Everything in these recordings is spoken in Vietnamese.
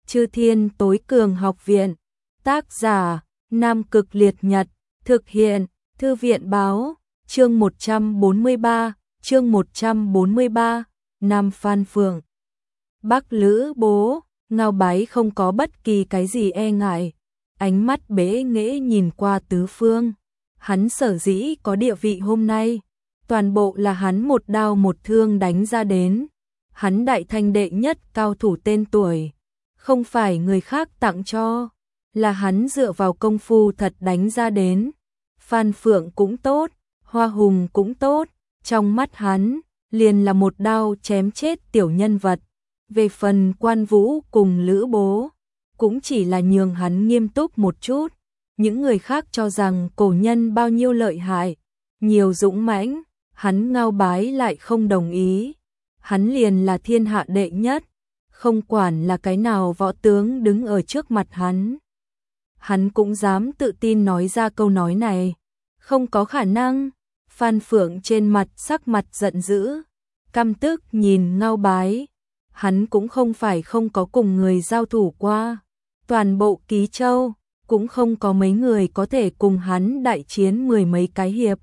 Chư Thiên Tối Cường Học Viện. Tác giả: Nam Cực Liệt Nhật. Thực hiện: Thư viện báo. Chương 143. Nam Phan Phượng. Bắc Lữ Bố. Ngao Bái không có bất kỳ cái gì e ngại, ánh mắt bế nghễ nhìn qua tứ phương. Hắn sở dĩ có địa vị hôm nay, toàn bộ là hắn một đao một thương đánh ra đến. Hắn đại thanh đệ nhất cao thủ tên tuổi, không phải người khác tặng cho, là hắn dựa vào công phu thật đánh ra đến. Phan Phượng cũng tốt, Hoa Hùng cũng tốt, trong mắt hắn, liền là một đao chém chết tiểu nhân vật. Về phần Quan Vũ cùng Lữ Bố, cũng chỉ là nhường hắn nghiêm túc một chút. Những người khác cho rằng cổ nhân bao nhiêu lợi hại, nhiều dũng mãnh, hắn Ngao Bái lại không đồng ý. Hắn liền là thiên hạ đệ nhất, không quản là cái nào võ tướng đứng ở trước mặt hắn. Hắn cũng dám tự tin nói ra câu nói này. Không có khả năng. Phan Phượng trên mặt sắc mặt giận dữ, căm tức nhìn Ngao Bái. Hắn cũng không phải không có cùng người giao thủ qua. Toàn bộ Ký Châu, cũng không có mấy người có thể cùng hắn đại chiến mười mấy cái hiệp.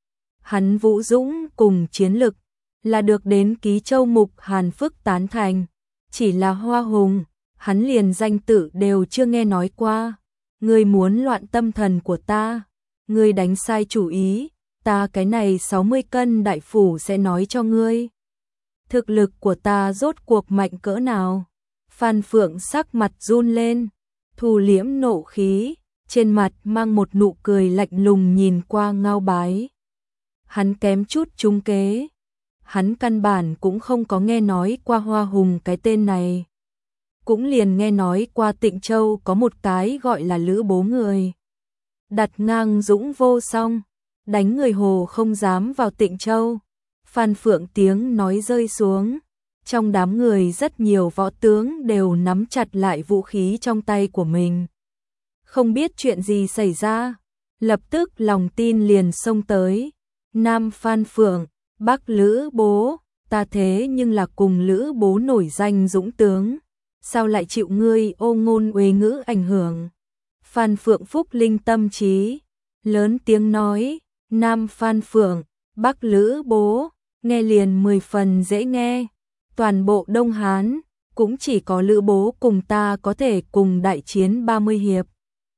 Hắn vũ dũng cùng chiến lực, là được đến Ký Châu Mục Hàn Phức tán thành. Chỉ là Hoa Hùng, hắn liền danh tự đều chưa nghe nói qua. Ngươi muốn loạn tâm thần của ta, ngươi đánh sai chủ ý, ta cái này 60 cân đại phủ sẽ nói cho ngươi. Thực lực của ta rốt cuộc mạnh cỡ nào? Phan Phượng sắc mặt run lên, thu liễm nộ khí, trên mặt mang một nụ cười lạnh lùng nhìn qua Ngao Bái. Hắn kém chút trúng kế. Hắn căn bản cũng không có nghe nói qua Hoa Hùng cái tên này. Cũng liền nghe nói qua Tịnh Châu có một cái gọi là Lữ Bố người. Đặt ngang dũng vô song, đánh người Hồ không dám vào Tịnh Châu. Phan Phượng tiếng nói rơi xuống. Trong đám người rất nhiều võ tướng đều nắm chặt lại vũ khí trong tay của mình. Không biết chuyện gì xảy ra, lập tức lòng tin liền xông tới. Nam Phan Phượng, Bắc Lữ Bố, ta thế nhưng là cùng Lữ Bố nổi danh dũng tướng, sao lại chịu ngươi ô ngôn uế ngữ ảnh hưởng? Phan Phượng phúc linh tâm trí, lớn tiếng nói. Nam Phan Phượng, Bắc Lữ Bố, nghe liền 10 phần dễ nghe. Toàn bộ Đông Hán, cũng chỉ có Lữ Bố cùng ta có thể cùng đại chiến 30 hiệp.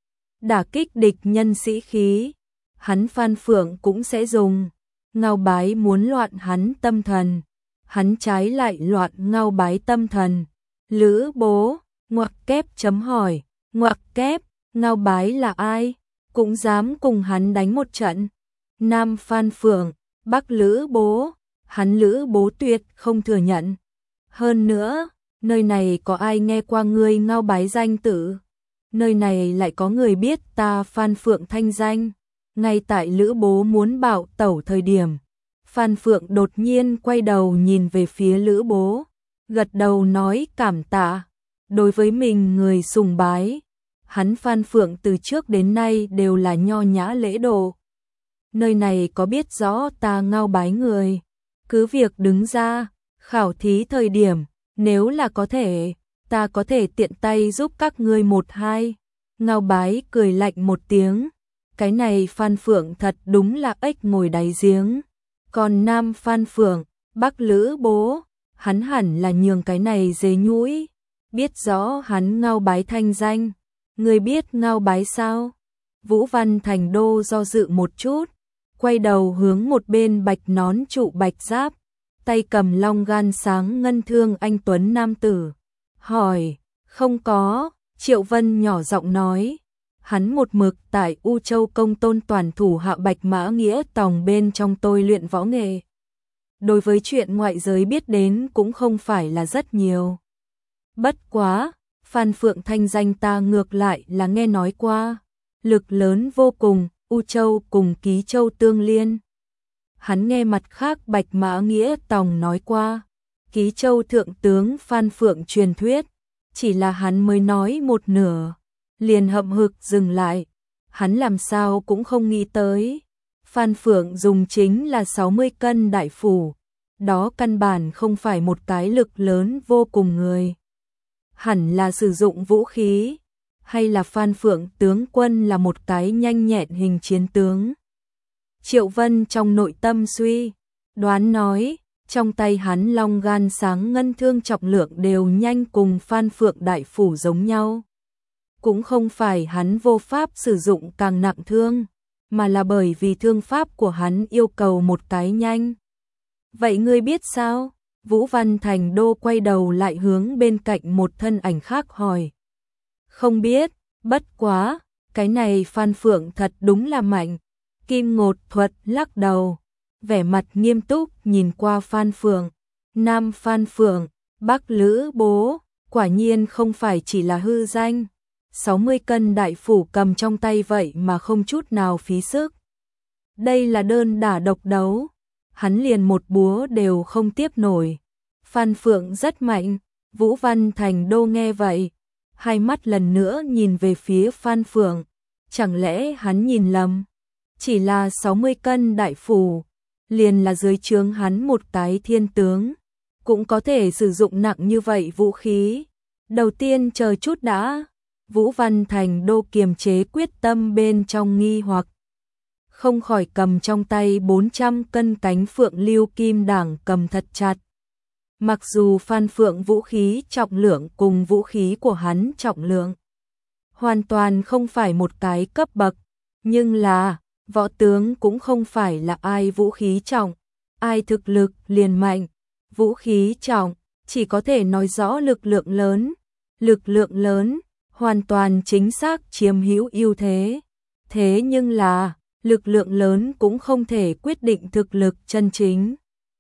Đả kích địch nhân sĩ khí, hắn Phan Phượng cũng sẽ dùng. Ngao Bái muốn loạn hắn tâm thần, hắn trái lại loạn Ngao Bái tâm thần. Lữ Bố, ngoặc kép chấm hỏi, ngoặc kép, Ngao Bái là ai? Cũng dám cùng hắn đánh một trận. Nam Phan Phượng, Bắc Lữ Bố, hắn Lữ Bố tuyệt không thừa nhận. Hơn nữa, nơi này có ai nghe qua ngươi Ngao Bái danh tử? Nơi này lại có người biết ta Phan Phượng thanh danh. Ngay tại Lữ Bố muốn bạo tẩu thời điểm, Phan Phượng đột nhiên quay đầu nhìn về phía Lữ Bố, gật đầu nói cảm tạ. Đối với mình người sùng bái, hắn Phan Phượng từ trước đến nay đều là nho nhã lễ độ. Nơi này có biết rõ ta Ngao Bái người, cứ việc đứng ra, khảo thí thời điểm, nếu là có thể, ta có thể tiện tay giúp các ngươi một hai. Ngao Bái cười lạnh một tiếng. Cái này Phan Phượng thật đúng là ếch ngồi đáy giếng. Còn Nam Phan Phượng, Bắc Lữ Bố, hắn hẳn là nhường cái này dế nhũi. Biết rõ hắn Ngao Bái thanh danh. Người biết Ngao Bái sao? Vũ Văn Thành Đô do dự một chút, quay đầu hướng một bên bạch nón trụ bạch giáp, tay cầm long gan sáng ngân thương anh tuấn nam tử. Hỏi, không có, Triệu Vân nhỏ giọng nói. Hắn một mực tại U Châu công tôn toàn thủ hạ Bạch Mã Nghĩa Tòng bên trong tôi luyện võ nghệ. Đối với chuyện ngoại giới biết đến cũng không phải là rất nhiều. Bất quá, Phan Phượng thanh danh ta ngược lại là nghe nói qua. Lực lớn vô cùng, U Châu cùng Ký Châu tương liên. Hắn nghe mặt khác Bạch Mã Nghĩa Tòng nói qua. Ký Châu thượng tướng Phan Phượng truyền thuyết. Chỉ là hắn mới nói một nửa, liền hậm hực dừng lại. Hắn làm sao cũng không nghĩ tới. Phan Phượng dùng chính là 60 cân đại phủ. Đó căn bản không phải một cái lực lớn vô cùng người. hẳn là sử dụng vũ khí, hay là Phan Phượng tướng quân là một cái nhanh nhẹn hình chiến tướng. Triệu Vân trong nội tâm suy đoán nói, trong tay hắn long gan sáng ngân thương trọng lượng đều nhanh cùng Phan Phượng đại phủ giống nhau. Cũng không phải hắn vô pháp sử dụng càng nặng thương, mà là bởi vì thương pháp của hắn yêu cầu một cái nhanh. Vậy ngươi biết sao? Vũ Văn Thành Đô quay đầu lại hướng bên cạnh một thân ảnh khác hỏi. Không biết, bất quá, cái này Phan Phượng thật đúng là mạnh. Kim Ngột Thuật lắc đầu, vẻ mặt nghiêm túc nhìn qua Phan Phượng. Nam Phan Phượng, Bắc Lữ Bố, quả nhiên không phải chỉ là hư danh. 60 cân đại phủ cầm trong tay vậy mà không chút nào phí sức. Đây là đơn đả độc đấu, hắn liền một búa đều không tiếp nổi. Phan Phượng rất mạnh, Vũ Văn Thành Đô nghe vậy, hai mắt lần nữa nhìn về phía Phan Phượng, chẳng lẽ hắn nhìn lầm? Chỉ là 60 cân đại phủ, liền là dưới trướng hắn một cái thiên tướng, cũng có thể sử dụng nặng như vậy vũ khí. Đầu tiên chờ chút đã. Vũ Văn Thành Đô kiềm chế quyết tâm bên trong nghi hoặc, không khỏi cầm trong tay 400 cân cánh phượng lưu kim đảng cầm thật chặt. Mặc dù Phan Phượng vũ khí trọng lượng cùng vũ khí của hắn trọng lượng hoàn toàn không phải một cái cấp bậc, nhưng là võ tướng cũng không phải là ai vũ khí trọng, ai thực lực liền mạnh. Vũ khí trọng chỉ có thể nói rõ lực lượng lớn hoàn toàn chính xác chiếm hữu ưu thế. Thế nhưng là, lực lượng lớn cũng không thể quyết định thực lực chân chính.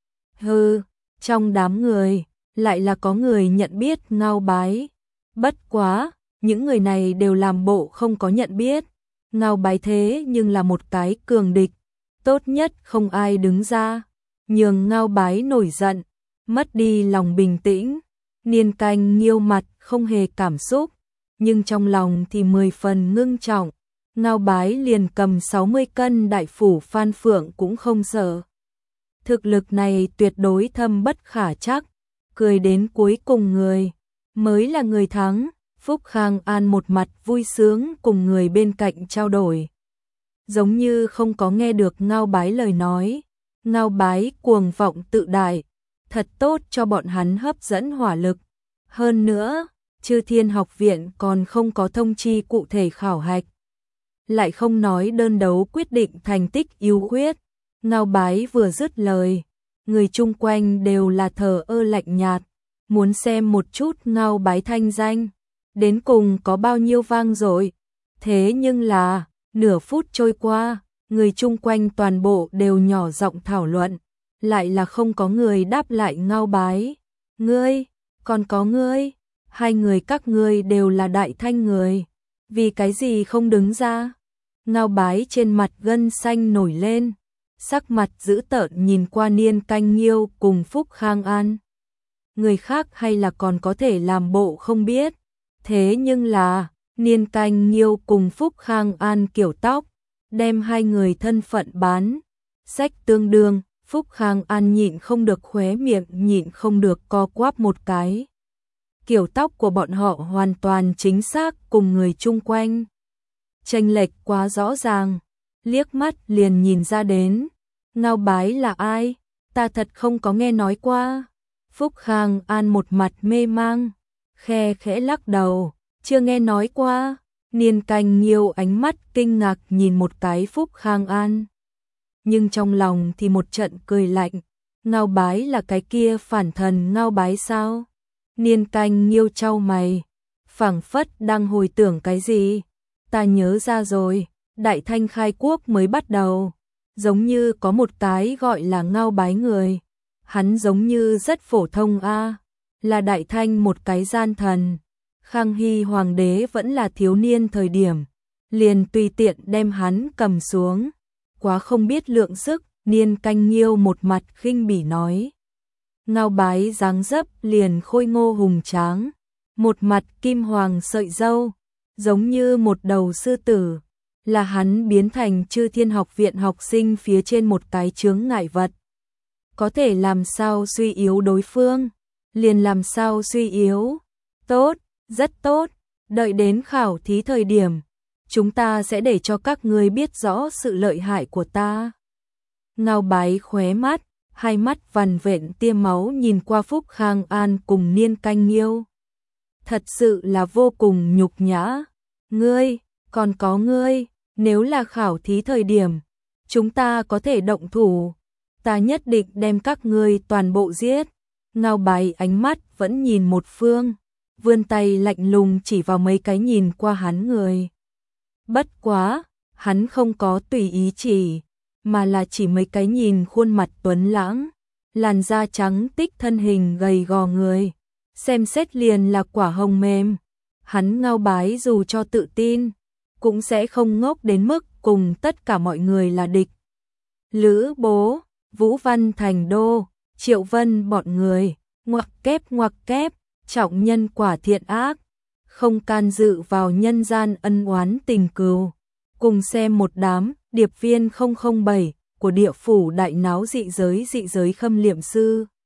Trong đám người, lại là có người nhận biết Ngao Bái. Bất quá, những người này đều làm bộ không có nhận biết. Ngao Bái thế nhưng là một cái cường địch, tốt nhất không ai đứng ra, nhường Ngao Bái nổi giận, mất đi lòng bình tĩnh. Niên Canh nghiêu mặt không hề cảm xúc, nhưng trong lòng thì 10 phần ngưng trọng. Ngao Bái liền cầm 60 cân đại phủ Phan Phượng cũng không sợ. Thực lực này tuyệt đối thâm bất khả trắc, cười đến cuối cùng người mới là người thắng. Phúc Khang An một mặt vui sướng cùng người bên cạnh trao đổi, giống như không có nghe được Ngao Bái lời nói. Ngao Bái cuồng vọng tự đại, thật tốt cho bọn hắn hấp dẫn hỏa lực. Hơn nữa, Chư Thiên Học Viện còn không có thông chi cụ thể khảo hạch, lại không nói đơn đấu quyết định thành tích ưu khuyết. Ngao Bái vừa dứt lời, người chung quanh đều là thờ ơ lạnh nhạt, muốn xem một chút Ngao Bái thanh danh đến cùng có bao nhiêu vang dội. Thế nhưng là, nửa phút trôi qua, người chung quanh toàn bộ đều nhỏ giọng thảo luận, lại là không có người đáp lại Ngao Bái. Ngươi, còn có ngươi, hai người các ngươi đều là đại thanh người, vì cái gì không đứng ra? Ngao Bái trên mặt gân xanh nổi lên, sắc mặt dữ tợn nhìn qua Niên Canh Nghiêu cùng Phúc Khang An. Người khác hay là còn có thể làm bộ không biết, thế nhưng là Niên Canh Nghiêu cùng Phúc Khang An kiểu tóc, đem hai người thân phận bán sách tương đương. Phúc Khang An nhịn không được khóe miệng nhịn không được co quắp một cái. Kiểu tóc của bọn họ hoàn toàn chính xác cùng người chung quanh chênh lệch quá rõ ràng, liếc mắt liền nhìn ra đến. Ngao Bái là ai? Ta thật không có nghe nói qua. Phúc Khang An một mặt mê mang, khe khẽ lắc đầu, chưa nghe nói qua. Niên Canh Nghiêu ánh mắt kinh ngạc nhìn một cái Phúc Khang An, nhưng trong lòng thì một trận cười lạnh. Ngao Bái là cái kia phản thần Ngao Bái sao? Niên Canh Nghiêu chau mày, phảng phất đang hồi tưởng cái gì. Ta nhớ ra rồi, Đại Thanh khai quốc mới bắt đầu, giống như có một cái gọi là Ngao Bái người. Hắn giống như rất phổ thông a, là Đại Thanh một cái gian thần. Khang Hy hoàng đế vẫn là thiếu niên thời điểm, liền tùy tiện đem hắn cầm xuống, quá không biết lượng sức. Niên Canh Nghiêu một mặt khinh bỉ nói. Ngao Bái dáng dấp liền khôi ngô hùng tráng, một mặt kim hoàng sợi râu, giống như một đầu sư tử, là hắn biến thành Chư Thiên Học Viện học sinh phía trên một cái chướng ngại vật. Có thể làm sao suy yếu đối phương, liền làm sao suy yếu. Tốt, Rất tốt, đợi đến khảo thí thời điểm, chúng ta sẽ để cho các ngươi biết rõ sự lợi hại của ta. Ngao Bái khóe mắt, hai mắt vằn vện tia máu nhìn qua Phúc Khang An cùng Niên Canh Nghiêu. Thật sự là vô cùng nhục nhã. Ngươi, còn có ngươi, nếu là khảo thí thời điểm, chúng ta có thể động thủ, ta nhất định đem các ngươi toàn bộ giết. Ngao Bái ánh mắt vẫn nhìn một phương, vươn tay lạnh lùng chỉ vào mấy cái nhìn qua hắn người. Bất quá, hắn không có tùy ý chỉ, mà là chỉ mấy cái nhìn khuôn mặt tuấn lãng, làn da trắng tích thân hình gầy gò người, xem xét liền là quả hồng mềm. Hắn Ngao Bái dù cho tự tin, cũng sẽ không ngốc đến mức cùng tất cả mọi người là địch. Lữ Bố, Vũ Văn Thành Đô, Triệu Vân bọn người, ngoặc kép, trọng nhân quả thiện ác, không can dự vào nhân gian ân oán tình cừu. Cùng xem một đám điệp viên 007 của địa phủ đại náo dị giới Khâm Liệm Sư.